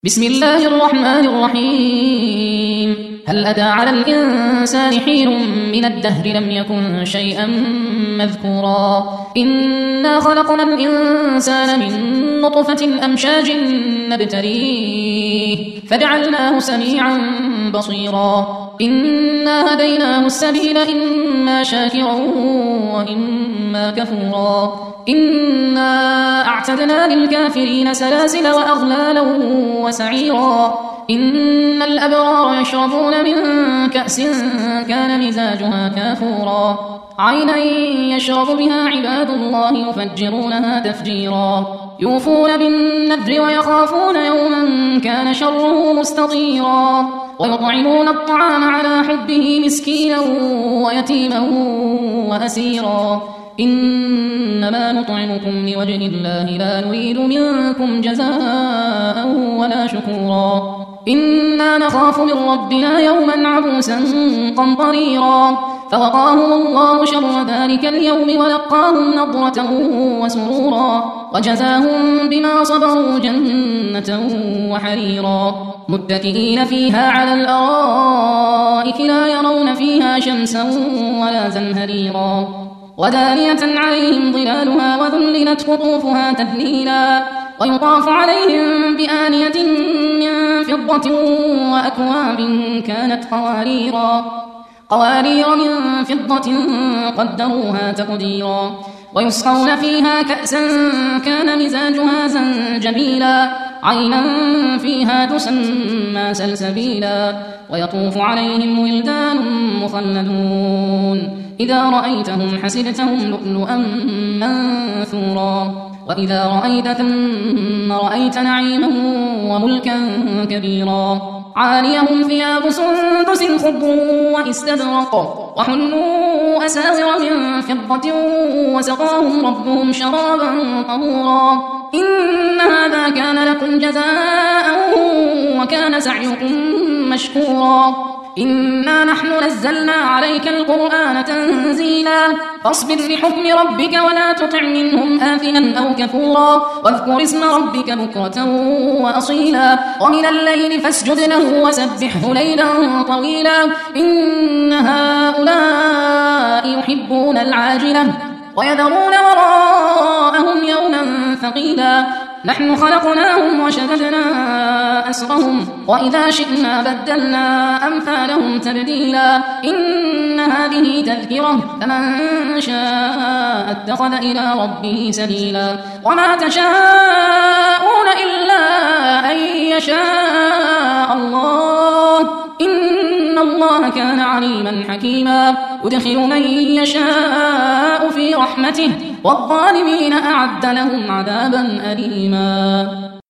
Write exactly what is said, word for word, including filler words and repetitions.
بسم الله الرحمن الرحيم. هل أتى على الإنسان حين من الدهر لم يكن شيئا مذكورا. إنا خلقنا الإنسان من نطفة أمشاج نبتليه فجعلناه سميعا بصيرا. إنا هديناه السبيل إما شاكرا وإما كفورا. إنا أعتدنا للكافرين سلاسل وأغلالا وسعيرا. إن الأبرار يشربون من كأس كان مزاجها كافورا. عينا يشرب بها عباد الله يفجرونها تفجيرا. يوفون بالنذر ويخافون يوما كان شره مستطيرا. ويطعمون الطعام على حبه مسكينا ويتيما وأسيرا. إنما نطعمكم لوجه الله لا نريد منكم جزاء ولا شكورا. إنا نخاف من ربنا يوما عبوسا قمطريرا. فوقاهم الله شر ذلك اليوم ولقاهم نضرة وسرورا. وجزاهم بما صبروا جنة وحريرا. متكئين فيها على الأرائك لا يرون فيها شمسا ولا زمهريرا. ودانية عليهم ظلالها وذللت قطوفها تذليلا. ويطاف عليهم بآنية من فضة وأكواب كانت قواريرا قوارير من فضة قدروها تقديرا. ويسقون فيها كأسا كان مزاجها زنجبيلا. عينا فيها تسمى سلسبيلا. ويطوف عليهم ولدان مخلدون إذا رأيتهم حسبتهم لؤلؤا منثورا. وإذا رأيت ثم رأيت نعيما وملكا كبيرا. عاليهم ثياب سندس خضر واستبرق وحلوا أساور من فضة وسقاهم ربهم شرابا طهورا. إن هذا كان لكم جزاء وكان سعيكم مشكورا. إنا نحن نزلنا عليك القرآن تنزيلا. فاصبر لحكم ربك ولا تطع منهم آثما أو كفورا. واذكر اسم ربك بكرة وأصيلا. ومن الليل فاسجد له وسبحه ليلا طويلا. إن هؤلاء يحبون العاجلة ويذرون وراءهم يوما ثقيلا. نحن خلقناهم وشددنا أسرهم وإذا شئنا بدلنا أمثالهم تبديلا. إن هذه تذكرة فمن شاء اتخذ إلى ربه سبيلا. وما تشاءون إلا أن يشاء الله. إن الله كان عليما حكيما. يدخل من يشاء في رحمته والظالمين أعد لهم عذابا أليما.